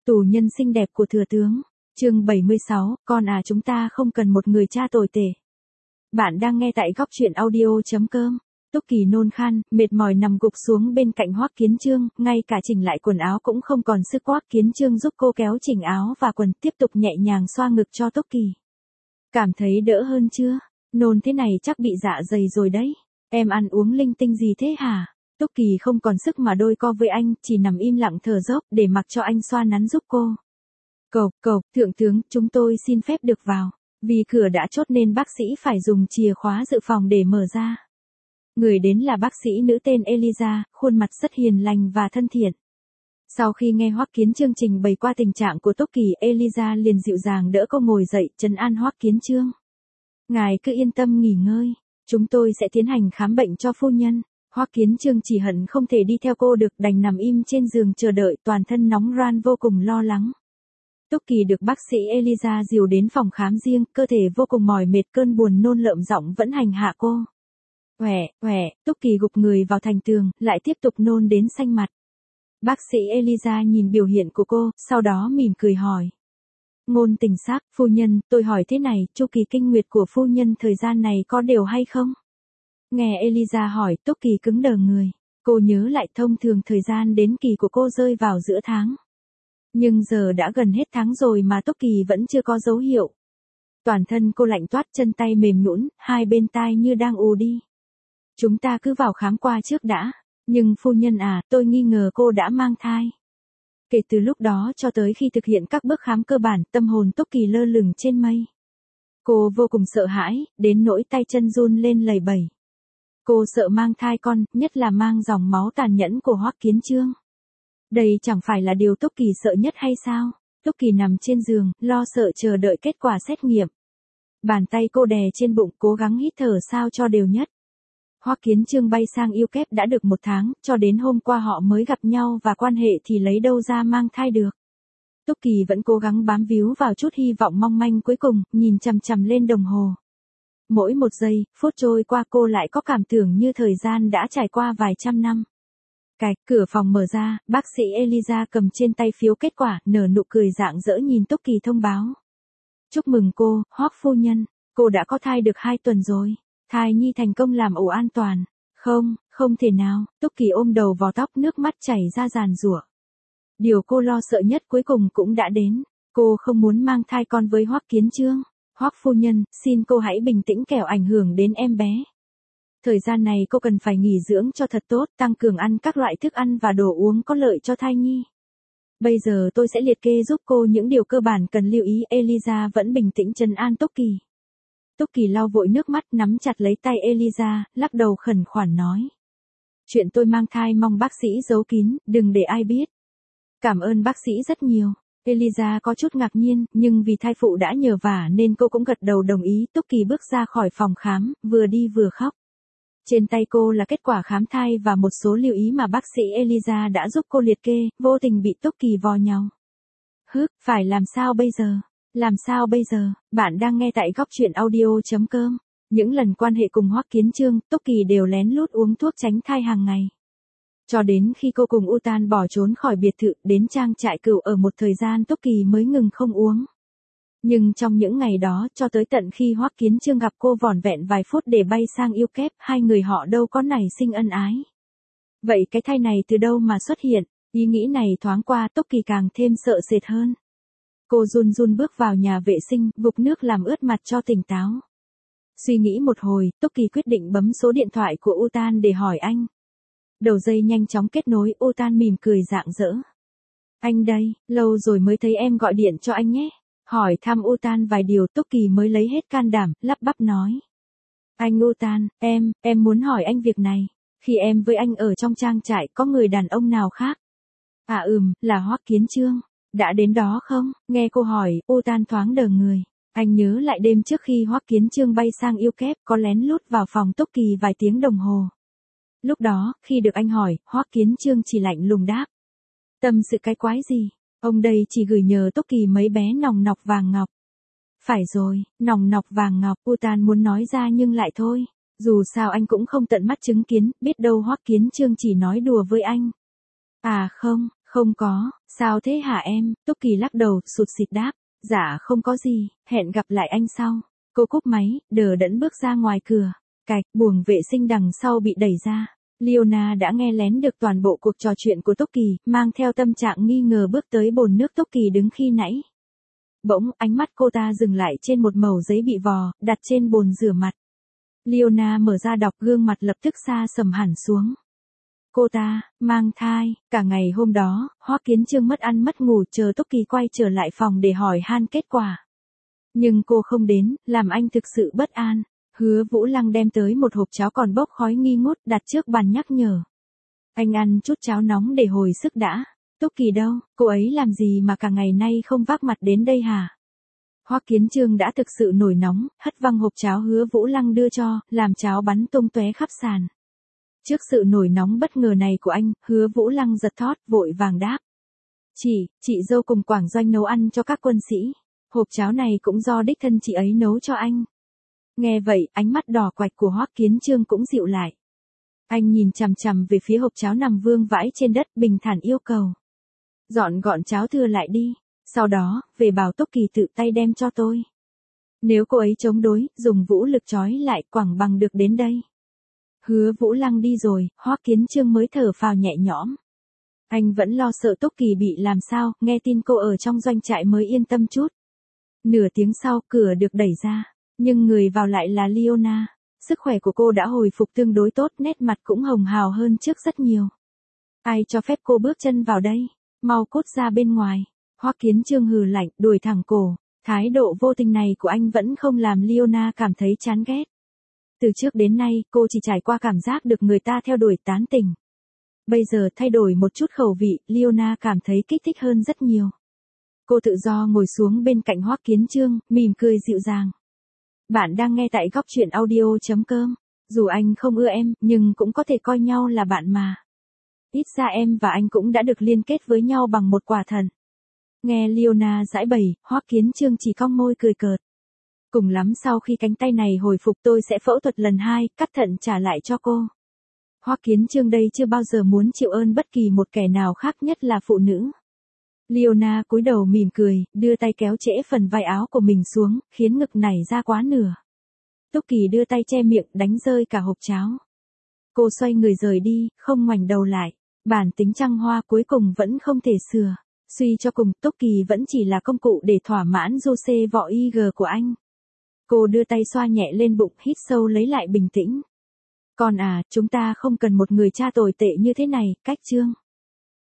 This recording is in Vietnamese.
Tù nhân xinh đẹp của thừa tướng. Chương 76, con à chúng ta không cần một người cha tồi tệ. Bạn đang nghe tại góc truyện audio.com. Túc Kỳ nôn khan, mệt mỏi nằm gục xuống bên cạnh Hoắc Kiến Chương, ngay cả chỉnh lại quần áo cũng không còn sức. Hoắc Kiến Chương giúp cô kéo chỉnh áo và quần, tiếp tục nhẹ nhàng xoa ngực cho Túc Kỳ. Cảm thấy đỡ hơn chưa? Nôn thế này chắc bị dạ dày rồi đấy. Em ăn uống linh tinh gì thế hả? Túc Kỳ không còn sức mà đôi co với anh, chỉ nằm im lặng thở dốc để mặc cho anh xoa nắn giúp cô. Cộc, thượng tướng, chúng tôi xin phép được vào. Vì cửa đã chốt nên bác sĩ phải dùng chìa khóa dự phòng để mở ra. Người đến là bác sĩ nữ tên Eliza, khuôn mặt rất hiền lành và thân thiện. Sau khi nghe Hoắc Kiến Chương trình bày qua tình trạng của Túc Kỳ, Eliza liền dịu dàng đỡ cô ngồi dậy, trấn an Hoắc Kiến Chương. Ngài cứ yên tâm nghỉ ngơi, chúng tôi sẽ tiến hành khám bệnh cho phu nhân. Hoắc Kiến Chương chỉ hận không thể đi theo cô được, đành nằm im trên giường chờ đợi, toàn thân nóng ran vô cùng lo lắng. Túc Kỳ được bác sĩ Eliza dìu đến phòng khám riêng, cơ thể vô cùng mỏi mệt, cơn buồn nôn lợm giọng vẫn hành hạ cô. Túc Kỳ gục người vào thành tường, lại tiếp tục nôn đến xanh mặt. Bác sĩ Eliza nhìn biểu hiện của cô, sau đó mỉm cười hỏi. Ngôn tình sắc, phu nhân, tôi hỏi thế này, chu kỳ kinh nguyệt của phu nhân thời gian này có đều hay không? Nghe Eliza hỏi, Túc Kỳ cứng đờ người. Cô nhớ lại thông thường thời gian đến kỳ của cô rơi vào giữa tháng. Nhưng giờ đã gần hết tháng rồi mà Túc Kỳ vẫn chưa có dấu hiệu. Toàn thân cô lạnh toát, chân tay mềm nhũn, hai bên tai như đang ù đi. Chúng ta cứ vào khám qua trước đã. Nhưng phu nhân à, tôi nghi ngờ cô đã mang thai. Kể từ lúc đó cho tới khi thực hiện các bước khám cơ bản, tâm hồn Túc Kỳ lơ lửng trên mây. Cô vô cùng sợ hãi, đến nỗi tay chân run lên lầy bẩy. Cô sợ mang thai con, nhất là mang dòng máu tàn nhẫn của Hoắc Kiến Chương. Đây chẳng phải là điều Túc Kỳ sợ nhất hay sao? Túc Kỳ nằm trên giường, lo sợ chờ đợi kết quả xét nghiệm. Bàn tay cô đè trên bụng, cố gắng hít thở sao cho đều nhất. Hoắc Kiến Chương bay sang yêu kép đã được 1 tháng, cho đến hôm qua họ mới gặp nhau và quan hệ thì lấy đâu ra mang thai được. Túc Kỳ vẫn cố gắng bám víu vào chút hy vọng mong manh cuối cùng, nhìn chằm chằm lên đồng hồ. Mỗi 1 giây, phút trôi qua cô lại có cảm tưởng như thời gian đã trải qua vài trăm năm. Cạch, cửa phòng mở ra, bác sĩ Eliza cầm trên tay phiếu kết quả, nở nụ cười rạng rỡ nhìn Túc Kỳ thông báo. Chúc mừng cô, Hoắc phu nhân, cô đã có thai được 2 tuần rồi. Thai nhi thành công làm ổ an toàn. Không thể nào, Túc Kỳ ôm đầu vào tóc, nước mắt chảy ra giàn giụa. Điều cô lo sợ nhất cuối cùng cũng đã đến. Cô không muốn mang thai con với Hoắc Kiến Chương. Hoắc phu nhân, xin cô hãy bình tĩnh kẻo ảnh hưởng đến em bé. Thời gian này cô cần phải nghỉ dưỡng cho thật tốt, tăng cường ăn các loại thức ăn và đồ uống có lợi cho thai nhi. Bây giờ tôi sẽ liệt kê giúp cô những điều cơ bản cần lưu ý. Eliza vẫn bình tĩnh trấn an Túc Kỳ. Túc Kỳ lau vội nước mắt, nắm chặt lấy tay Eliza, lắc đầu khẩn khoản nói. Chuyện tôi mang thai mong bác sĩ giấu kín, đừng để ai biết. Cảm ơn bác sĩ rất nhiều. Eliza có chút ngạc nhiên, nhưng vì thai phụ đã nhờ vả nên cô cũng gật đầu đồng ý. Túc Kỳ bước ra khỏi phòng khám, vừa đi vừa khóc. Trên tay cô là kết quả khám thai và một số lưu ý mà bác sĩ Eliza đã giúp cô liệt kê, vô tình bị Túc Kỳ vò nhau. Phải làm sao bây giờ? Làm sao bây giờ? Bạn đang nghe tại góc truyện audio.com. Những lần quan hệ cùng Hoắc Kiến Chương, Túc Kỳ đều lén lút uống thuốc tránh thai hàng ngày. Cho đến khi cô cùng Utan bỏ trốn khỏi biệt thự, đến trang trại cừu ở một thời gian Túc Kỳ mới ngừng không uống. Nhưng trong những ngày đó, cho tới tận khi Hoắc Kiến Chương gặp cô vỏn vẹn vài phút để bay sang yêu kép, hai người họ đâu có nảy sinh ân ái. Vậy cái thai này từ đâu mà xuất hiện? Ý nghĩ này thoáng qua, Túc Kỳ càng thêm sợ sệt hơn. Cô run run bước vào nhà vệ sinh, vục nước làm ướt mặt cho tỉnh táo. Suy nghĩ một hồi, Túc Kỳ quyết định bấm số điện thoại của Utan để hỏi anh. Đầu dây nhanh chóng kết nối, Utan mỉm cười rạng rỡ. Anh đây, lâu rồi mới thấy em, gọi điện cho anh nhé. Hỏi thăm Utan vài điều, Túc Kỳ mới lấy hết can đảm, lắp bắp nói. Anh Utan, em muốn hỏi anh việc này. Khi em với anh ở trong trang trại có người đàn ông nào khác? Là Hoắc Kiến Chương. Đã đến đó không? Nghe cô hỏi, Utan thoáng đờ người. Anh nhớ lại đêm trước khi Hoắc Kiến Chương bay sang yêu kép, có lén lút vào phòng Túc Kỳ vài tiếng đồng hồ. Lúc đó, khi được anh hỏi, Hoắc Kiến Chương chỉ lạnh lùng đáp. Tâm sự cái quái gì? Ông đây chỉ gửi nhờ Túc Kỳ mấy bé nòng nọc vàng ngọc. Phải rồi, nòng nọc vàng ngọc, Utan muốn nói ra nhưng lại thôi. Dù sao anh cũng không tận mắt chứng kiến, biết đâu Hoắc Kiến Chương chỉ nói đùa với anh. Không có, sao thế hả em? Túc Kỳ lắc đầu, sụt sịt đáp. Dạ không có gì, hẹn gặp lại anh sau. Cô cúp máy, đờ đẫn bước ra ngoài cửa. Cạch, buồng vệ sinh đằng sau bị đẩy ra. Leona đã nghe lén được toàn bộ cuộc trò chuyện của Túc Kỳ, mang theo tâm trạng nghi ngờ bước tới bồn nước Túc Kỳ đứng khi nãy. Bỗng, ánh mắt cô ta dừng lại trên một mẩu giấy bị vò, đặt trên bồn rửa mặt. Leona mở ra đọc, gương mặt lập tức xa sầm hẳn xuống. Cô ta, mang thai, cả ngày hôm đó, Hoắc Kiến Chương mất ăn mất ngủ chờ Túc Kỳ quay trở lại phòng để hỏi han kết quả. Nhưng cô không đến, làm anh thực sự bất an. Hứa Vũ Lăng đem tới một hộp cháo còn bốc khói nghi ngút đặt trước bàn nhắc nhở. Anh ăn chút cháo nóng để hồi sức đã. Túc Kỳ đâu, cô ấy làm gì mà cả ngày nay không vác mặt đến đây hả? Hoắc Kiến Chương đã thực sự nổi nóng, hất văng hộp cháo Hứa Vũ Lăng đưa cho, làm cháo bắn tung tóe khắp sàn. Trước sự nổi nóng bất ngờ này của anh, Hứa Vũ Lăng giật thót, vội vàng đáp. Chị dâu cùng Quảng Doanh nấu ăn cho các quân sĩ. Hộp cháo này cũng do đích thân chị ấy nấu cho anh. Nghe vậy, ánh mắt đỏ quạch của Hoắc Kiến Chương cũng dịu lại. Anh nhìn chằm chằm về phía hộp cháo nằm vương vãi trên đất, bình thản yêu cầu. Dọn gọn cháo thừa lại đi. Sau đó, về bảo Túc Kỳ tự tay đem cho tôi. Nếu cô ấy chống đối, dùng vũ lực trói lại, quẳng bằng được đến đây. Hứa Vũ Lăng đi rồi, Hoắc Kiến Chương mới thở phào nhẹ nhõm. Anh vẫn lo sợ Túc Kỳ bị làm sao, nghe tin cô ở trong doanh trại mới yên tâm chút. Nửa tiếng sau, cửa được đẩy ra, nhưng người vào lại là Leona. Sức khỏe của cô đã hồi phục tương đối tốt, nét mặt cũng hồng hào hơn trước rất nhiều. Ai cho phép cô bước chân vào đây? Mau cút ra bên ngoài. Hoắc Kiến Chương hừ lạnh, đuổi thẳng cổ. Thái độ vô tình này của anh vẫn không làm Leona cảm thấy chán ghét. Từ trước đến nay, cô chỉ trải qua cảm giác được người ta theo đuổi tán tỉnh. Bây giờ thay đổi một chút khẩu vị, Leona cảm thấy kích thích hơn rất nhiều. Cô tự do ngồi xuống bên cạnh Hoắc Kiến Chương, mỉm cười dịu dàng. Bạn đang nghe tại góc truyện audio.com. Dù anh không ưa em, nhưng cũng có thể coi nhau là bạn mà. Ít ra em và anh cũng đã được liên kết với nhau bằng một quả thận. Nghe Leona giải bày, Hoắc Kiến Chương chỉ cong môi cười cợt. Cùng lắm sau khi cánh tay này hồi phục tôi sẽ phẫu thuật lần 2, cắt thận trả lại cho cô. Hoắc Kiến Chương đây chưa bao giờ muốn chịu ơn bất kỳ một kẻ nào khác, nhất là phụ nữ. Leona cúi đầu mỉm cười, đưa tay kéo trễ phần vai áo của mình xuống, khiến ngực nảy ra quá nửa. Túc Kỳ đưa tay che miệng, đánh rơi cả hộp cháo. Cô xoay người rời đi, không ngoảnh đầu lại. Bản tính trăng hoa cuối cùng vẫn không thể sửa. Suy cho cùng, Túc Kỳ vẫn chỉ là công cụ để thỏa mãn Jose vỏ IG của anh. Cô đưa tay xoa nhẹ lên bụng, hít sâu lấy lại bình tĩnh. Con à, chúng ta không cần một người cha tồi tệ như thế này, cách Chương.